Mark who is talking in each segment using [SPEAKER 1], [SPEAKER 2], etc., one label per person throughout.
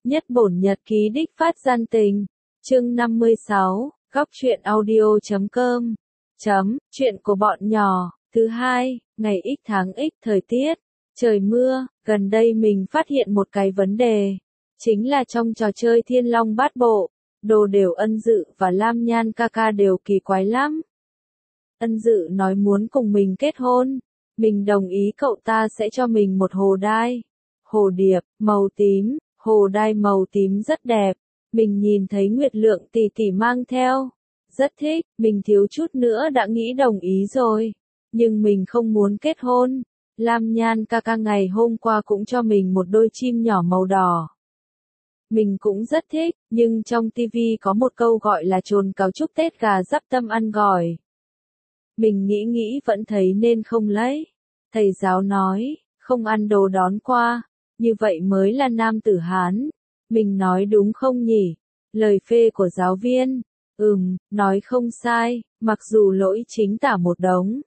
[SPEAKER 1] Nhất bổn nhật ký đích phát gian tình. Chương 56, góc truyện audio.com. Chuyện của bọn nhỏ. Thứ hai, ngày X tháng X thời tiết. Trời mưa, gần đây mình phát hiện một cái vấn đề. Chính là trong trò chơi Thiên Long Bát Bộ, Đồ Đều Ân Dự và Lam Nhan ca ca đều kỳ quái lắm. Ân Dự nói muốn cùng mình kết hôn. Mình đồng ý cậu ta sẽ cho mình một hồ đai. Hồ điệp, màu tím. Hồ đai màu tím rất đẹp, mình nhìn thấy Nguyệt Lượng tỷ tỷ mang theo, rất thích, mình thiếu chút nữa đã nghĩ đồng ý rồi, nhưng mình không muốn kết hôn. Lam Nhan ca ca ngày hôm qua cũng cho mình một đôi chim nhỏ màu đỏ. Mình cũng rất thích, nhưng trong tivi có một câu gọi là chồn cào chúc Tết gà dắp tâm ăn gỏi. Mình nghĩ vẫn thấy nên không lấy. Thầy giáo nói, không ăn đồ đón qua. Như vậy mới là nam tử Hán. Mình nói đúng không nhỉ? Lời phê của giáo viên. Nói không sai, mặc dù lỗi chính tả một đống.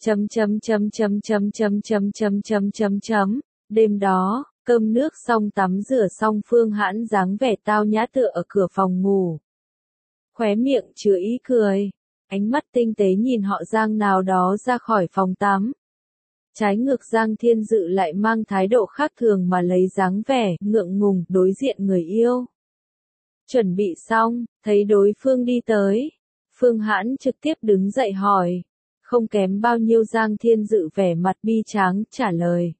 [SPEAKER 1] Đêm đó, cơm nước xong tắm rửa xong Phương Hãn dáng vẻ tao nhã tựa ở cửa phòng ngủ. Khóe miệng chứa ý cười. Ánh mắt tinh tế nhìn họ Giang nào đó ra khỏi phòng tắm. Trái ngược Giang Thiên Dự lại mang thái độ khác thường mà lấy dáng vẻ ngượng ngùng đối diện người yêu. Chuẩn bị xong, thấy đối phương đi tới. Phương Hãn trực tiếp đứng dậy hỏi. Không kém bao nhiêu Giang Thiên Dự vẻ mặt bi tráng trả lời.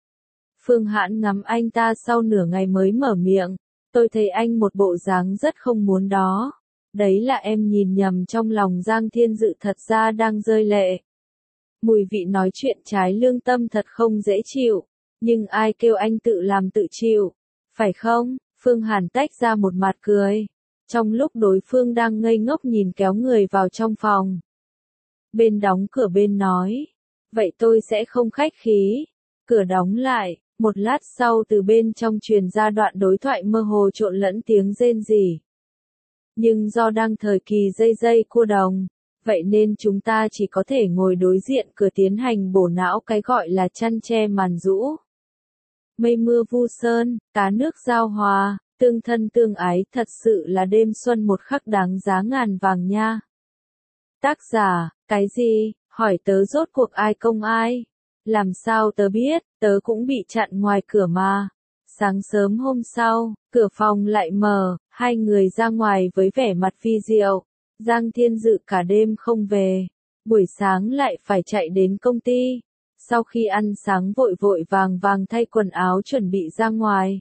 [SPEAKER 1] Phương Hãn ngắm anh ta sau nửa ngày mới mở miệng. Tôi thấy anh một bộ dáng rất không muốn đó. Đấy là em nhìn nhầm, trong lòng Giang Thiên Dự thật ra đang rơi lệ. Mùi vị nói chuyện trái lương tâm thật không dễ chịu, nhưng ai kêu anh tự làm tự chịu, phải không? Phương Hàn tách ra một mặt cười, trong lúc đối phương đang ngây ngốc nhìn kéo người vào trong phòng. Bên đóng cửa bên nói, vậy tôi sẽ không khách khí. Cửa đóng lại, một lát sau từ bên trong truyền ra đoạn đối thoại mơ hồ trộn lẫn tiếng rên rỉ. Nhưng do đang thời kỳ dây cua đồng, vậy nên chúng ta chỉ có thể ngồi đối diện cửa tiến hành bổ não cái gọi là chăn che màn rũ. Mây mưa vu sơn, cá nước giao hòa, tương thân tương ái, thật sự là đêm xuân một khắc đáng giá ngàn vàng nha. Tác giả, cái gì? Hỏi tớ rốt cuộc ai công ai? Làm sao tớ biết, tớ cũng bị chặn ngoài cửa mà. Sáng sớm hôm sau, cửa phòng lại mở, hai người ra ngoài với vẻ mặt vi diệu. Giang Thiên Dự cả đêm không về, buổi sáng lại phải chạy đến công ty. Sau khi ăn sáng vội vàng thay quần áo chuẩn bị ra ngoài.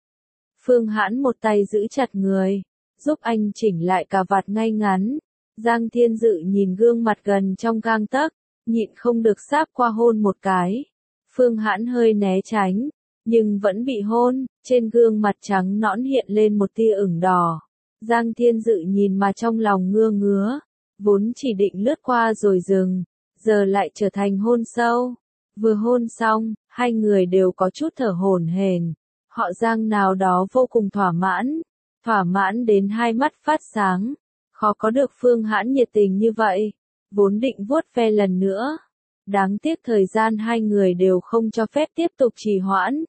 [SPEAKER 1] Phương Hãn một tay giữ chặt người, giúp anh chỉnh lại cà vạt ngay ngắn. Giang Thiên Dự nhìn gương mặt gần trong gang tấc, nhịn không được sáp qua hôn một cái. Phương Hãn hơi né tránh, nhưng vẫn bị hôn, trên gương mặt trắng nõn hiện lên một tia ửng đỏ. Giang Thiên Dự nhìn mà trong lòng ngứa, vốn chỉ định lướt qua rồi dừng, giờ lại trở thành hôn sâu. Vừa hôn xong, hai người đều có chút thở hổn hển. Họ Giang nào đó vô cùng thỏa mãn đến hai mắt phát sáng. Khó có được Phương Hãn nhiệt tình như vậy, vốn định vuốt ve lần nữa. Đáng tiếc thời gian hai người đều không cho phép tiếp tục trì hoãn.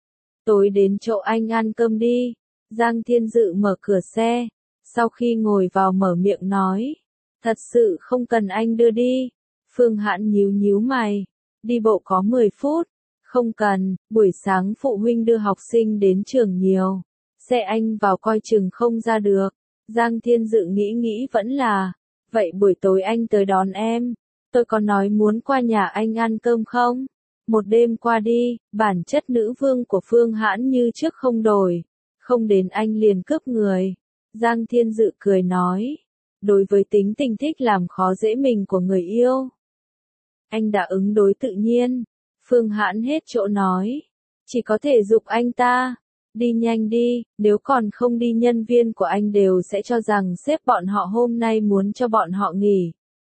[SPEAKER 1] Tối đến chỗ anh ăn cơm đi. Giang Thiên Dự mở cửa xe, sau khi ngồi vào mở miệng nói, thật sự không cần anh đưa đi. Phương Hãn nhíu mày, đi bộ có 10 phút, không cần, buổi sáng phụ huynh đưa học sinh đến trường nhiều, xe anh vào coi chừng không ra được. Giang Thiên Dự nghĩ vẫn là, vậy buổi tối anh tới đón em, tôi có nói muốn qua nhà anh ăn cơm không? Một đêm qua đi, bản chất nữ vương của Phương Hãn như trước không đổi. Không đến anh liền cướp người. Giang Thiên Dự cười nói. Đối với tính tình thích làm khó dễ mình của người yêu, anh đã ứng đối tự nhiên. Phương Hãn hết chỗ nói. Chỉ có thể giục anh ta. Đi nhanh đi, nếu còn không đi nhân viên của anh đều sẽ cho rằng sếp bọn họ hôm nay muốn cho bọn họ nghỉ.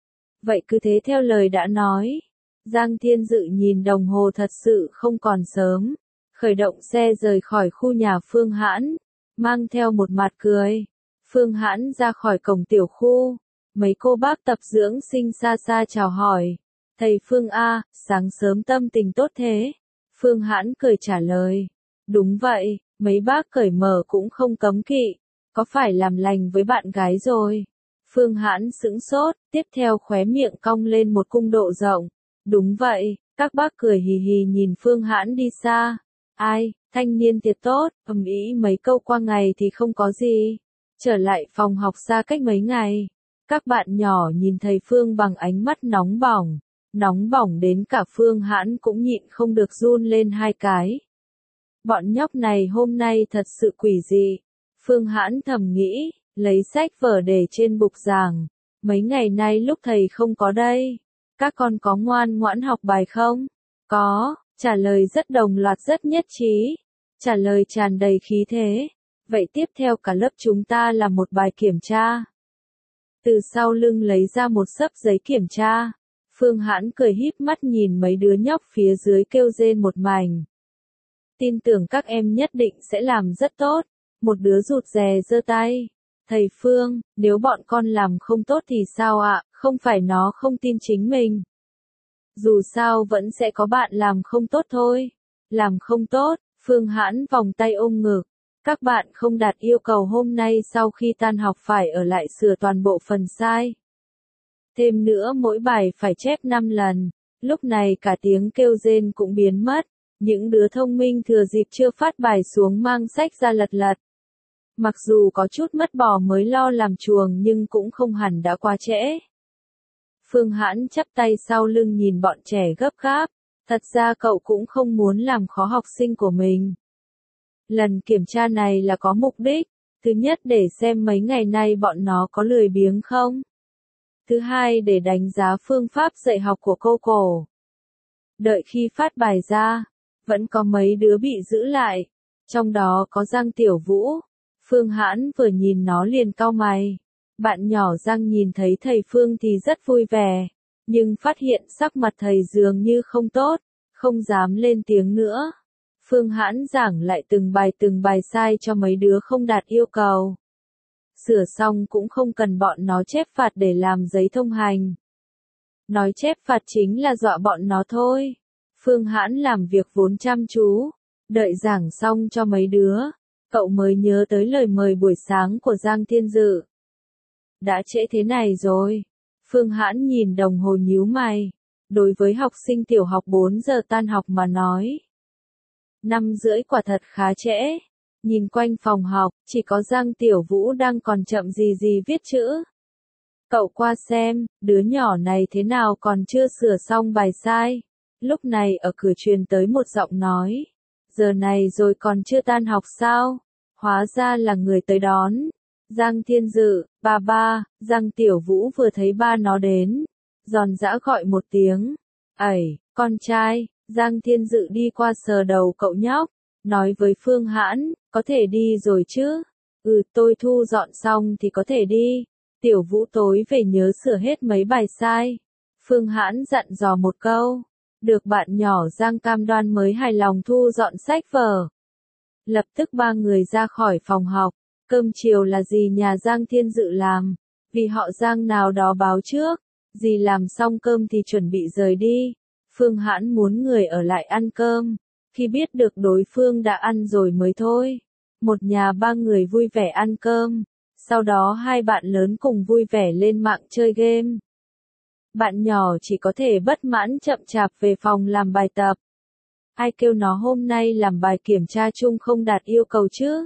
[SPEAKER 1] Vậy cứ thế theo lời đã nói. Giang Thiên Dự nhìn đồng hồ thật sự không còn sớm. Khởi động xe rời khỏi khu nhà Phương Hãn, mang theo một mặt cười. Phương Hãn ra khỏi cổng tiểu khu, mấy cô bác tập dưỡng sinh xa chào hỏi. Thầy Phương A, sáng sớm tâm tình tốt thế? Phương Hãn cười trả lời. Đúng vậy, Mấy bác cởi mở cũng không cấm kỵ, có phải làm lành với bạn gái rồi? Phương Hãn sững sốt, tiếp theo khóe miệng cong lên một cung độ rộng. Đúng vậy, các bác cười hì hì nhìn Phương Hãn đi xa. Ai, thanh niên tiệt tốt, ầm ĩ mấy câu qua ngày thì không có gì. Trở lại phòng học xa cách mấy ngày. Các bạn nhỏ nhìn thầy Phương bằng ánh mắt nóng bỏng đến cả Phương Hãn cũng nhịn không được run lên hai cái. Bọn nhóc này hôm nay thật sự quỷ dị. Phương Hãn thầm nghĩ, lấy sách vở để trên bục giảng. Mấy ngày nay lúc thầy không có đây, các con có ngoan ngoãn học bài không? Có, trả lời rất đồng loạt rất nhất trí. Trả lời tràn đầy khí thế. Vậy tiếp theo cả lớp chúng ta làm một bài kiểm tra. Từ sau lưng lấy ra một xấp giấy kiểm tra. Phương Hãn cười híp mắt nhìn mấy đứa nhóc phía dưới kêu rên một mảnh. Tin tưởng các em nhất định sẽ làm rất tốt. Một đứa rụt rè giơ tay. Thầy Phương, nếu bọn con làm không tốt thì sao ạ? Không phải nó không tin chính mình. Dù sao vẫn sẽ có bạn làm không tốt thôi. Làm không tốt, Phương Hãn vòng tay ôm ngực. Các bạn không đạt yêu cầu hôm nay sau khi tan học phải ở lại sửa toàn bộ phần sai. Thêm nữa mỗi bài phải chép 5 lần. Lúc này cả tiếng kêu rên cũng biến mất. Những đứa thông minh thừa dịp chưa phát bài xuống mang sách ra lật lật. Mặc dù có chút mất bò mới lo làm chuồng nhưng cũng không hẳn đã quá trễ. Phương Hãn chắp tay sau lưng nhìn bọn trẻ gấp gáp. Thật ra cậu cũng không muốn làm khó học sinh của mình. Lần kiểm tra này là có mục đích. Thứ nhất để xem mấy ngày nay bọn nó có lười biếng không. Thứ hai để đánh giá phương pháp dạy học của cô Cổ. Đợi khi phát bài ra, vẫn có mấy đứa bị giữ lại. Trong đó có Giang Tiểu Vũ. Phương Hãn vừa nhìn nó liền cau mày. Bạn nhỏ Giang nhìn thấy thầy Phương thì rất vui vẻ. Nhưng phát hiện sắc mặt thầy dường như không tốt, không dám lên tiếng nữa. Phương Hãn giảng lại từng bài sai cho mấy đứa không đạt yêu cầu. Sửa xong cũng không cần bọn nó chép phạt để làm giấy thông hành. Nói chép phạt chính là dọa bọn nó thôi. Phương Hãn làm việc vốn chăm chú. Đợi giảng xong cho mấy đứa, cậu mới nhớ tới lời mời buổi sáng của Giang Thiên Dự. Đã trễ thế này rồi. Phương Hãn nhìn đồng hồ nhíu mày. Đối với học sinh tiểu học 4 giờ tan học mà nói. 5:30 quả thật khá trễ. Nhìn quanh phòng học, chỉ có Giang Tiểu Vũ đang còn chậm gì viết chữ. Cậu qua xem, đứa nhỏ này thế nào còn chưa sửa xong bài sai. Lúc này ở cửa truyền tới một giọng nói. Giờ này rồi còn chưa tan học sao? Hóa ra là người tới đón. Giang Thiên Dự, ba, Giang Tiểu Vũ vừa thấy ba nó đến. Giòn giã gọi một tiếng. Ẩy, con trai. Giang Thiên Dự đi qua sờ đầu cậu nhóc. Nói với Phương Hãn, có thể đi rồi chứ? Tôi thu dọn xong thì có thể đi. Tiểu Vũ tối về nhớ sửa hết mấy bài sai. Phương Hãn dặn dò một câu. Được bạn nhỏ Giang cam đoan mới hài lòng thu dọn sách vở. Lập tức ba người ra khỏi phòng học. Cơm chiều là dì nhà Giang Thiên Dự làm. Vì họ Giang nào đó báo trước. Dì làm xong cơm thì chuẩn bị rời đi. Phương Hãn muốn người ở lại ăn cơm. Khi biết được đối phương đã ăn rồi mới thôi. Một nhà ba người vui vẻ ăn cơm. Sau đó hai bạn lớn cùng vui vẻ lên mạng chơi game. Bạn nhỏ chỉ có thể bất mãn chậm chạp về phòng làm bài tập. Ai kêu nó hôm nay làm bài kiểm tra chung không đạt yêu cầu chứ?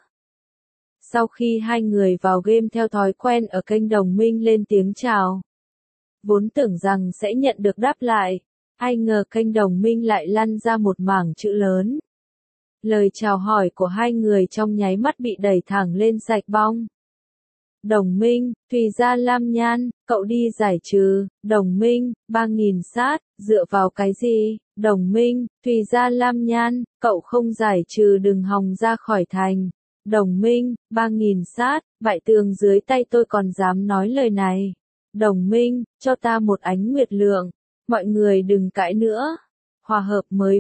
[SPEAKER 1] Sau khi hai người vào game theo thói quen ở kênh Đồng Minh lên tiếng chào. Vốn tưởng rằng sẽ nhận được đáp lại. Ai ngờ kênh Đồng Minh lại lăn ra một mảng chữ lớn. Lời chào hỏi của hai người trong nháy mắt bị đẩy thẳng lên sạch bong. Đồng Minh, Thùy Gia Lam Nhan, cậu đi giải trừ. Đồng Minh, 3.000 sát, dựa vào cái gì? Đồng Minh, Thùy Gia Lam Nhan, cậu không giải trừ đừng hòng ra khỏi thành. Đồng Minh, 3.000 sát, bại tường dưới tay tôi còn dám nói lời này. Đồng Minh, cho ta một ánh nguyệt lượng. Mọi người đừng cãi nữa. Hòa hợp mới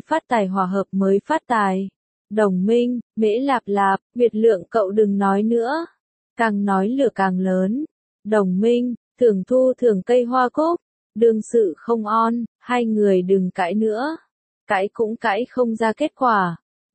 [SPEAKER 1] phát tài. Đồng Minh, Mễ Lạp Lạp, Nguyệt lượng cậu đừng nói nữa. Càng nói lửa càng lớn. Đồng Minh, thường thu thường cây hoa cúc. Đương sự không on, hai người đừng cãi nữa. Cãi cũng cãi không ra kết quả.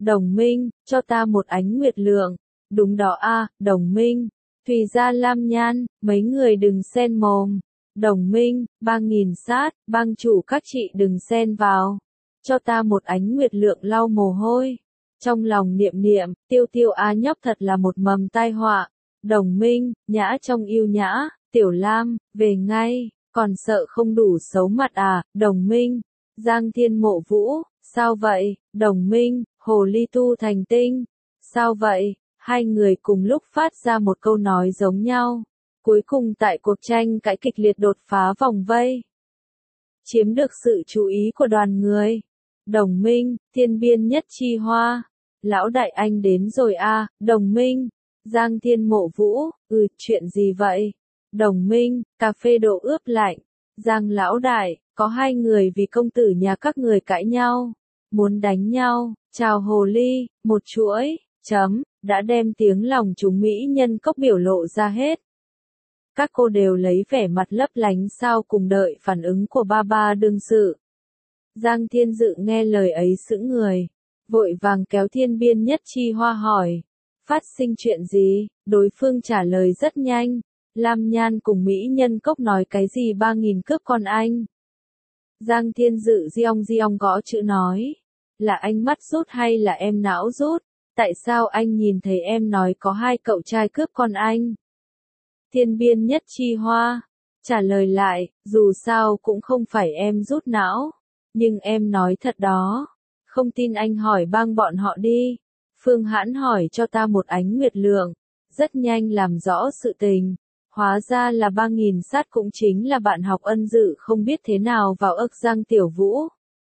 [SPEAKER 1] Đồng Minh, cho ta một ánh nguyệt lượng. Đúng đó a, Đồng Minh. Thùy Gia Lam Nhan, mấy người đừng xen mồm. Đồng Minh, 3.000 sát, bang chủ các chị đừng xen vào. Cho ta một ánh nguyệt lượng lau mồ hôi. Trong lòng niệm niệm, Tiêu Tiêu á nhóc thật là một mầm tai họa. Đồng Minh, nhã trong yêu nhã, Tiểu Lam, về ngay, còn sợ không đủ xấu mặt à, Đồng Minh. Giang Thiên Mộ Vũ, sao vậy, Đồng Minh, hồ ly tu thành tinh. Sao vậy, hai người cùng lúc phát ra một câu nói giống nhau. Cuối cùng tại cuộc tranh cãi kịch liệt đột phá vòng vây. Chiếm được sự chú ý của đoàn người. Đồng Minh, Thiên Biên Nhất Chi Hoa. Lão đại anh đến rồi a, Đồng Minh. Giang Thiên Mộ Vũ, chuyện gì vậy? Đồng Minh, cà phê độ ướp lạnh. Giang lão đại, có hai người vì công tử nhà các người cãi nhau. Muốn đánh nhau, chào hồ ly, một chuỗi, đã đem tiếng lòng chúng mỹ nhân cốc biểu lộ ra hết. Các cô đều lấy vẻ mặt lấp lánh sao cùng đợi phản ứng của ba ba đương sự. Giang Thiên Dự nghe lời ấy sững người, vội vàng kéo Thiên Biên Nhất Chi Hoa hỏi. Phát sinh chuyện gì? Đối phương trả lời rất nhanh. Lam Nhan cùng mỹ nhân cốc nói cái gì 3.000 cướp con anh. Giang Thiên Dự giong gõ chữ nói. Là anh mắt rút hay là em não rút? Tại sao anh nhìn thấy em nói có hai cậu trai cướp con anh? Thiên Biên Nhất Chi Hoa trả lời lại, dù sao cũng không phải em rút não. Nhưng em nói thật đó. Không tin anh hỏi bang bọn họ đi. Phương Hãn hỏi cho ta một ánh nguyệt lượng. Rất nhanh làm rõ sự tình. Hóa ra là 3.000 sát cũng chính là bạn học Ân Dự không biết thế nào vào ức Giang Tiểu Vũ.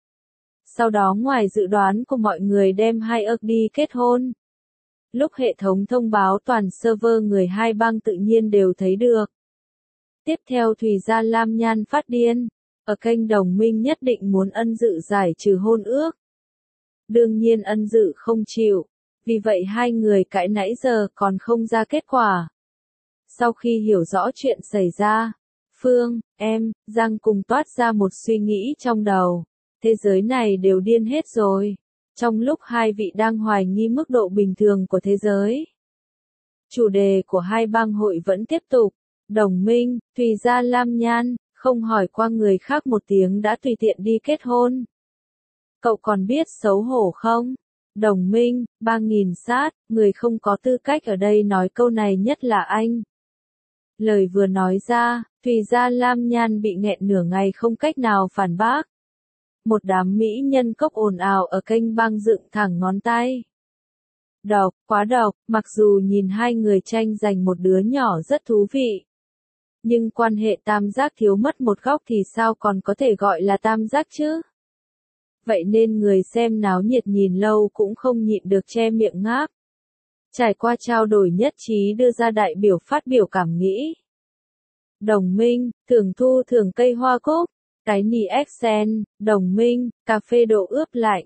[SPEAKER 1] Sau đó ngoài dự đoán của mọi người đem hai ức đi kết hôn. Lúc hệ thống thông báo toàn server người hai bang tự nhiên đều thấy được. Tiếp theo Thùy Gia Lam Nhan phát điên. Ở kênh Đồng Minh nhất định muốn Ân Dự giải trừ hôn ước. Đương nhiên Ân Dự không chịu. Vì vậy hai người cãi nãy giờ còn không ra kết quả. Sau khi hiểu rõ chuyện xảy ra, Phương, em, Giang cùng toát ra một suy nghĩ trong đầu. Thế giới này đều điên hết rồi. Trong lúc hai vị đang hoài nghi mức độ bình thường của thế giới. Chủ đề của hai bang hội vẫn tiếp tục. Đồng Minh, Thùy Gia Lam Nhan, không hỏi qua người khác một tiếng đã tùy tiện đi kết hôn. Cậu còn biết xấu hổ không? Đồng Minh, 3.000 sát, người không có tư cách ở đây nói câu này nhất là anh. Lời vừa nói ra, Thùy Gia Lam Nhan bị nghẹn nửa ngày không cách nào phản bác. Một đám mỹ nhân cốc ồn ào ở kênh bang dựng thẳng ngón tay. Độc, quá độc, mặc dù nhìn hai người tranh giành một đứa nhỏ rất thú vị. Nhưng quan hệ tam giác thiếu mất một góc thì sao còn có thể gọi là tam giác chứ? Vậy nên người xem náo nhiệt nhìn lâu cũng không nhịn được che miệng ngáp. Trải qua trao đổi nhất trí đưa ra đại biểu phát biểu cảm nghĩ. Đồng Minh, thưởng thu thưởng cây hoa cúc. Cái nì Excel, Đồng Minh, cà phê độ ướp lạnh.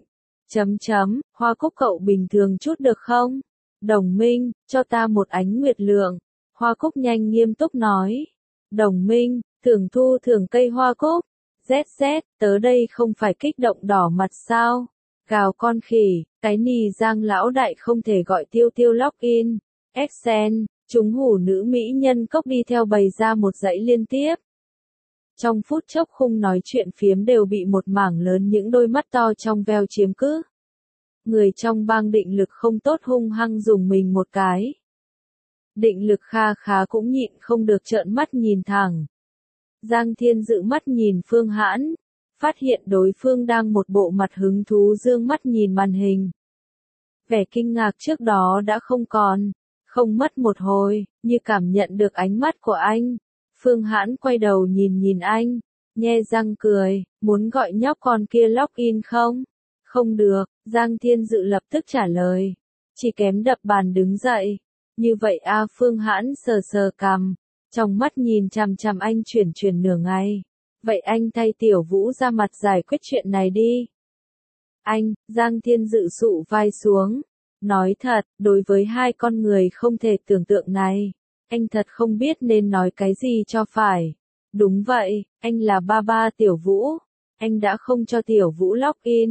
[SPEAKER 1] Hoa cúc cậu bình thường chút được không? Đồng Minh, cho ta một ánh nguyệt lượng. Hoa cúc nhanh nghiêm túc nói. Đồng Minh, thưởng thu thưởng cây hoa cúc. ZZ, tớ đây không phải kích động đỏ mặt sao? Gào con khỉ, cái nì Giang lão đại không thể gọi Tiêu Tiêu login. Excel, chúng hủ nữ mỹ nhân cốc đi theo bày ra một dãy liên tiếp. Trong phút chốc khung nói chuyện phiếm đều bị một mảng lớn những đôi mắt to trong veo chiếm cứ. Người trong bang định lực không tốt hung hăng dùng mình một cái. Định lực kha khá cũng nhịn không được trợn mắt nhìn thẳng. Giang Thiên Dự mắt nhìn Phương Hãn, phát hiện đối phương đang một bộ mặt hứng thú dương mắt nhìn màn hình. Vẻ kinh ngạc trước đó đã không còn, không mất một hồi, như cảm nhận được ánh mắt của anh. Phương Hãn quay đầu nhìn anh, nhe răng cười, muốn gọi nhóc con kia login không? Không được, Giang Thiên Dự lập tức trả lời. Chỉ kém đập bàn đứng dậy. Như vậy a, Phương Hãn sờ sờ cằm, trong mắt nhìn chằm chằm anh chuyển nửa ngày. Vậy anh thay Tiểu Vũ ra mặt giải quyết chuyện này đi. Anh, Giang Thiên Dự sụ vai xuống. Nói thật, đối với hai con người không thể tưởng tượng này, anh thật không biết nên nói cái gì cho phải. Đúng vậy, anh là ba Tiểu Vũ. Anh đã không cho Tiểu Vũ login.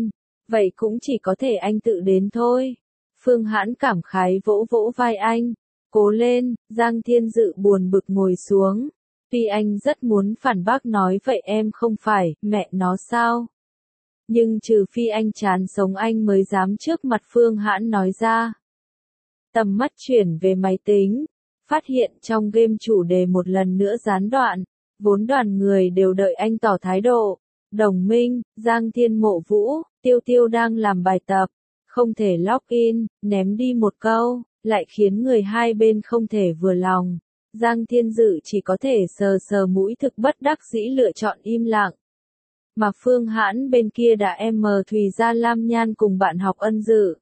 [SPEAKER 1] Vậy cũng chỉ có thể anh tự đến thôi. Phương Hãn cảm khái vỗ vỗ vai anh. Cố lên, Giang Thiên Dự buồn bực ngồi xuống. Tuy anh rất muốn phản bác nói vậy em không phải mẹ nó sao. Nhưng trừ phi anh chán sống anh mới dám trước mặt Phương Hãn nói ra. Tầm mắt chuyển về máy tính. Phát hiện trong game chủ đề một lần nữa gián đoạn. Vốn đoàn người đều đợi anh tỏ thái độ. Đồng Minh, Giang Thiên Mộ Vũ, Tiêu Tiêu đang làm bài tập. Không thể login, ném đi một câu, lại khiến người hai bên không thể vừa lòng. Giang Thiên Dự chỉ có thể sờ sờ mũi thực bất đắc dĩ lựa chọn im lặng. Mà Phương Hãn bên kia đã Thùy Gia Lam Nhan cùng bạn học Ân Dự.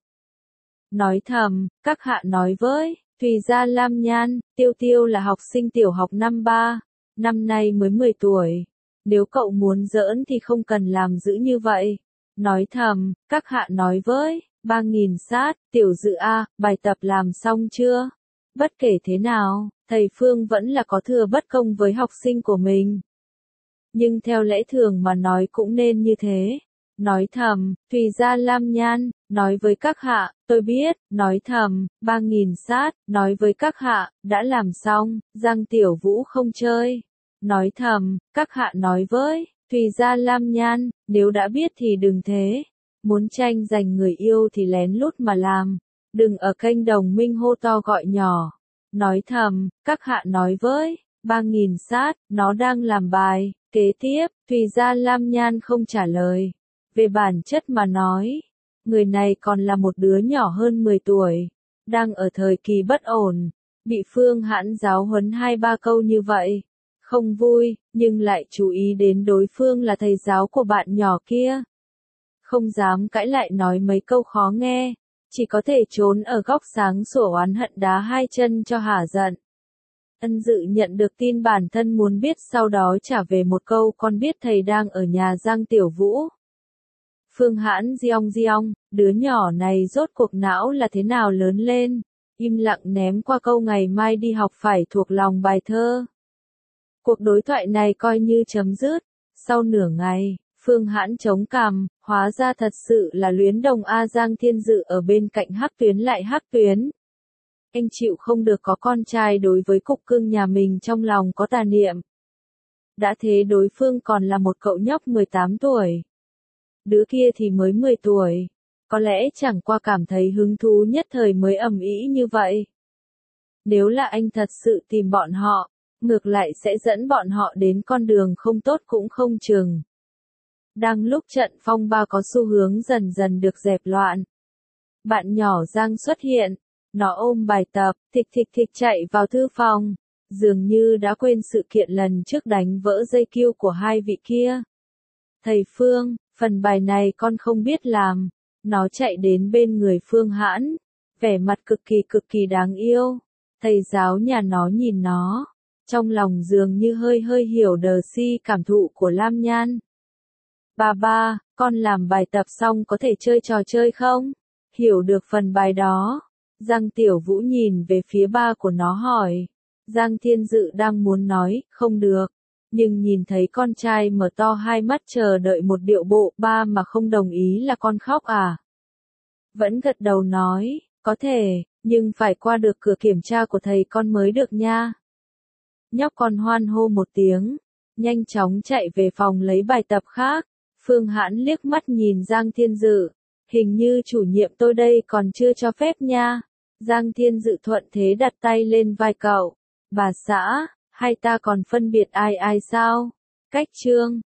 [SPEAKER 1] Nói thầm, các hạ nói với, Thùy Gia Lam Nhan, Tiêu Tiêu là học sinh tiểu học năm 3, năm nay mới 10 tuổi. Nếu cậu muốn giỡn thì không cần làm dữ như vậy. Nói thầm, các hạ nói với, 3.000 sát, tiểu Dự A, bài tập làm xong chưa? Bất kể thế nào, thầy Phương vẫn là có thừa bất công với học sinh của mình. Nhưng theo lẽ thường mà nói cũng nên như thế. Nói thầm, Thùy Gia Lam Nhan, nói với các hạ, tôi biết, nói thầm, 3.000 sát, nói với các hạ, đã làm xong, Giang Tiểu Vũ không chơi. Nói thầm, các hạ nói với, Thùy Gia Lam Nhan, nếu đã biết thì đừng thế. Muốn tranh giành người yêu thì lén lút mà làm. Đừng ở kênh Đồng Minh hô to gọi nhỏ. Nói thầm, các hạ nói với, 3.000 sát, nó đang làm bài. Kế tiếp, Thùy Gia Lam Nhan không trả lời. Về bản chất mà nói, người này còn là một đứa nhỏ hơn 10 tuổi. Đang ở thời kỳ bất ổn. Bị Phương Hãn giáo huấn 2-3 câu như vậy. Không vui, nhưng lại chú ý đến đối phương là thầy giáo của bạn nhỏ kia. Không dám cãi lại nói mấy câu khó nghe. Chỉ có thể trốn ở góc sáng sủa oán hận đá hai chân cho hả giận. Ân Dự nhận được tin bản thân muốn biết sau đó trả về một câu con biết thầy đang ở nhà Giang Tiểu Vũ. Phương Hãn giong, đứa nhỏ này rốt cuộc não là thế nào lớn lên, im lặng ném qua câu ngày mai đi học phải thuộc lòng bài thơ. Cuộc đối thoại này coi như chấm dứt. Sau nửa ngày, Phương Hãn chống cằm, hóa ra thật sự là luyến đồng A Giang Thiên Dự ở bên cạnh Hắc Tuyến lại Hắc Tuyến. Anh chịu không được có con trai đối với cục cưng nhà mình trong lòng có tà niệm. Đã thế đối phương còn là một cậu nhóc 18 tuổi. Đứa kia thì mới 10 tuổi. Có lẽ chẳng qua cảm thấy hứng thú nhất thời mới ầm ĩ như vậy. Nếu là anh thật sự tìm bọn họ, ngược lại sẽ dẫn bọn họ đến con đường không tốt cũng không chừng. Đang lúc trận phong ba có xu hướng dần dần được dẹp loạn. Bạn nhỏ Giang xuất hiện. Nó ôm bài tập, thịch chạy vào thư phòng. Dường như đã quên sự kiện lần trước đánh vỡ dây cue của hai vị kia. Thầy Phương, phần bài này con không biết làm. Nó chạy đến bên người Phương Hãn. Vẻ mặt cực kỳ đáng yêu. Thầy giáo nhà nó nhìn nó. Trong lòng dường như hơi hiểu đờ si cảm thụ của Lam Nhan. Ba, con làm bài tập xong có thể chơi trò chơi không? Hiểu được phần bài đó. Giang Tiểu Vũ nhìn về phía ba của nó hỏi. Giang Thiên Dự đang muốn nói, không được. Nhưng nhìn thấy con trai mở to hai mắt chờ đợi một điệu bộ, ba mà không đồng ý là con khóc à? Vẫn gật đầu nói, có thể, nhưng phải qua được cửa kiểm tra của thầy con mới được nha. Nhóc con hoan hô một tiếng, nhanh chóng chạy về phòng lấy bài tập khác. Phương Hãn liếc mắt nhìn Giang Thiên Dự. Hình như chủ nhiệm tôi đây còn chưa cho phép nha. Giang Thiên Dự thuận thế đặt tay lên vai cậu. Bà xã, hay ta còn phân biệt ai sao? Cách chương.